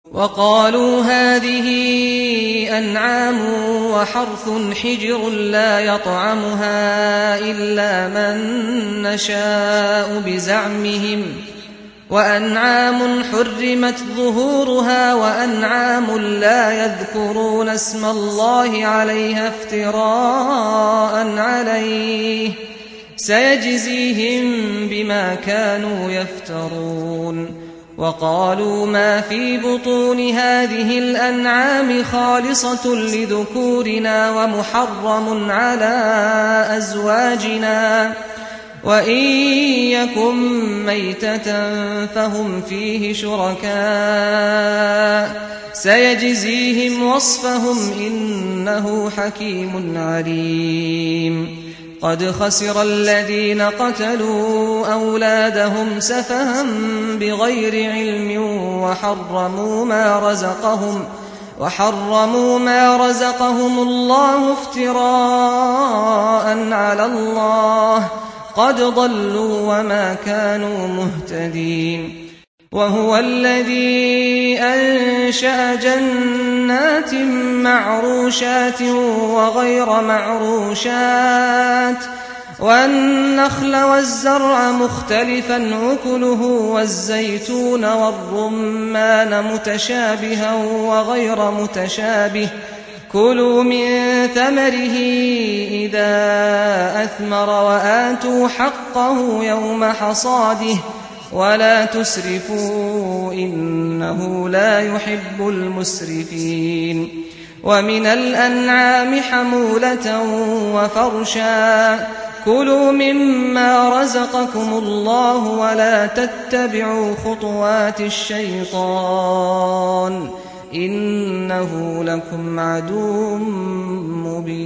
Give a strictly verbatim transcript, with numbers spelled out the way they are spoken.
وقالوا هذه أنعام وحرث حجر لا يطعمها إلا من نشاء بزعمهم، وأنعام حرمت ظهورها وأنعام لا يذكرون اسم الله عليها افتراء عليه سيجزيهم بما كانوا يفترون. وقالوا ما في بطون هذه الأنعام خالصة لذكورنا ومحرم على أزواجنا، وإن يكن ميتة فهم فيه شركاء سيجزيهم وصفهم إنه حكيم عليم. قد خسر الذين قتلوا أولادهم سفها بغير علم وحرموا ما رزقهم وحرموا ما رزقهم الله افتراء على الله، قد ضلوا وما كانوا مهتدين. وهو الذي أنشأ جنات معروشات وغير معروشات والنخل والزرع مختلفا أكله والزيتون والرمان متشابها وغير متشابه، كلوا من ثمره إذا أثمر وآتوا حقه يوم حصاده ولا تسرفوا إنه لا يحب المسرفين. ومن الأنعام حمولة وفرشا، كلوا مما رزقكم الله ولا تتبعوا خطوات الشيطان إنه لكم عدو مبين.